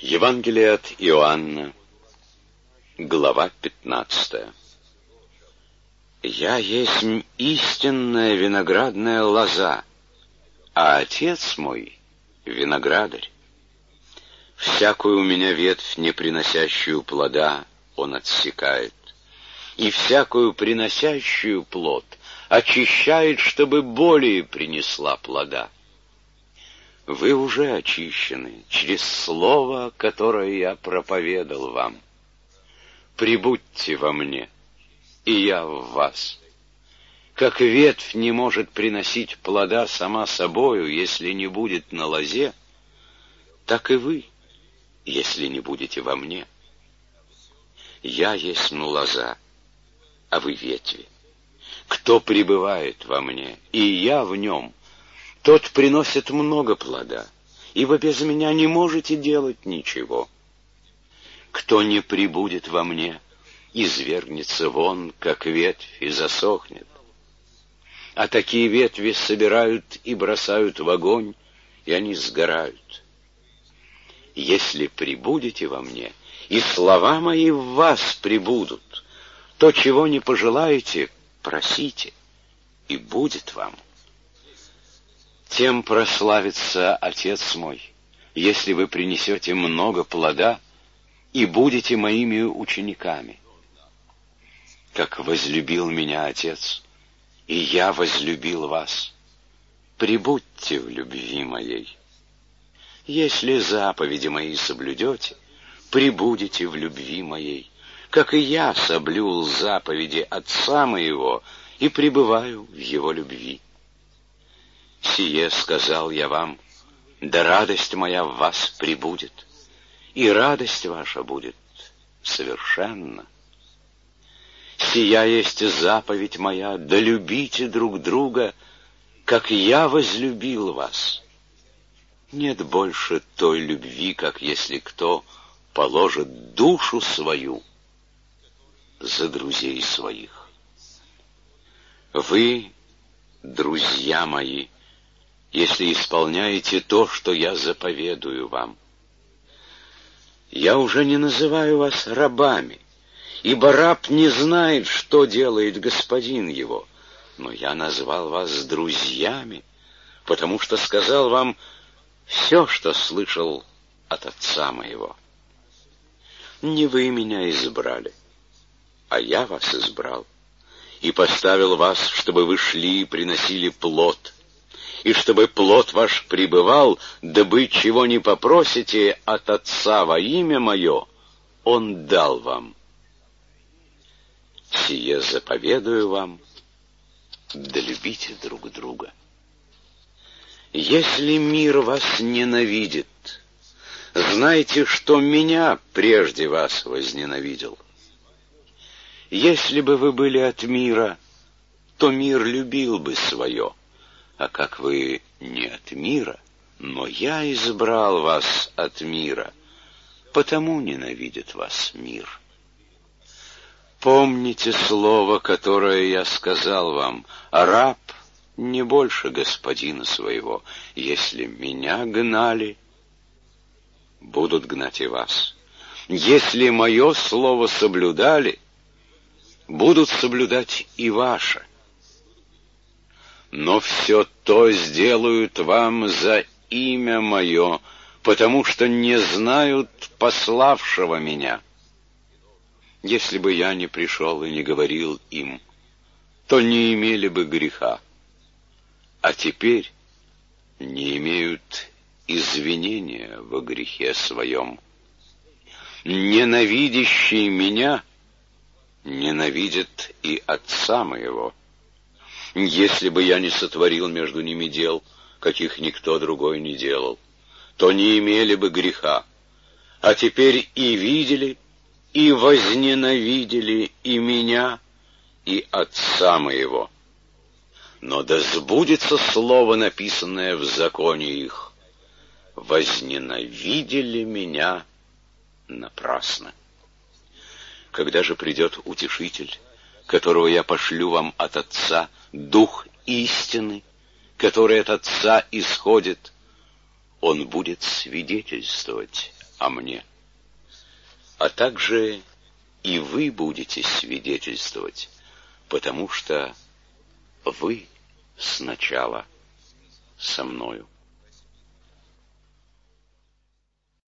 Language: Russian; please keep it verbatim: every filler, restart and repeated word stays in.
Евангелие от Иоанна, глава пятнадцатая. «Я есть истинная виноградная лоза, а Отец мой — виноградарь. Всякую у меня ветвь, не приносящую плода, Он отсекает, и всякую приносящую плод очищает, чтобы более принесла плода. Вы уже очищены через слово, которое я проповедал вам. Прибудьте во мне, и я в вас. Как ветвь не может приносить плода сама собою, если не будет на лозе, так и вы, если не будете во мне. Я есть лоза, а вы ветви. Кто пребывает во мне, и я в нем, тот приносит много плода, ибо без меня не можете делать ничего. Кто не пребудет во мне, извергнется вон, как ветвь, и засохнет. А такие ветви собирают и бросают в огонь, и они сгорают. Если пребудете во мне, и слова мои в вас пребудут, то, чего не пожелаете, просите, и будет вам. Тем прославится Отец мой, если вы принесете много плода и будете моими учениками. Как возлюбил меня Отец, и я возлюбил вас, пребудьте в любви моей. Если заповеди мои соблюдете, пребудете в любви моей, как и я соблюл заповеди Отца моего и пребываю в его любви. Сие сказал я вам, да радость моя в вас пребудет, и радость ваша будет совершенна. Сия есть заповедь моя, да любите друг друга, как я возлюбил вас. Нет больше той любви, как если кто положит душу свою за друзей своих. Вы, друзья мои, если исполняете то, что я заповедую вам. Я уже не называю вас рабами, ибо раб не знает, что делает господин его, но я назвал вас друзьями, потому что сказал вам все, что слышал от Отца моего. Не вы меня избрали, а я вас избрал, и поставил вас, чтобы вы шли и приносили плод, и чтобы плод ваш пребывал, дабы чего не попросите от Отца во имя мое, Он дал вам. Сие заповедую вам, да любите друг друга. Если мир вас ненавидит, знайте, что меня прежде вас возненавидел. Если бы вы были от мира, то мир любил бы свое. А как вы не от мира, но я избрал вас от мира, потому ненавидит вас мир. Помните слово, которое я сказал вам, раб не больше господина своего. Если меня гнали, будут гнать и вас. Если мое слово соблюдали, будут соблюдать и ваше. Но все то сделают вам за имя мое, потому что не знают пославшего меня. Если бы я не пришел и не говорил им, то не имели бы греха, а теперь не имеют извинения во грехе своем. Ненавидящий меня ненавидит и Отца моего. Если бы я не сотворил между ними дел, каких никто другой не делал, то не имели бы греха, а теперь и видели, и возненавидели и меня, и Отца моего. Но да сбудется слово, написанное в законе их: возненавидели меня напрасно. Когда же придет Утешитель, которого я пошлю вам от Отца, Дух истины, который от Отца исходит, Он будет свидетельствовать о мне. А также и вы будете свидетельствовать, потому что вы сначала со мною.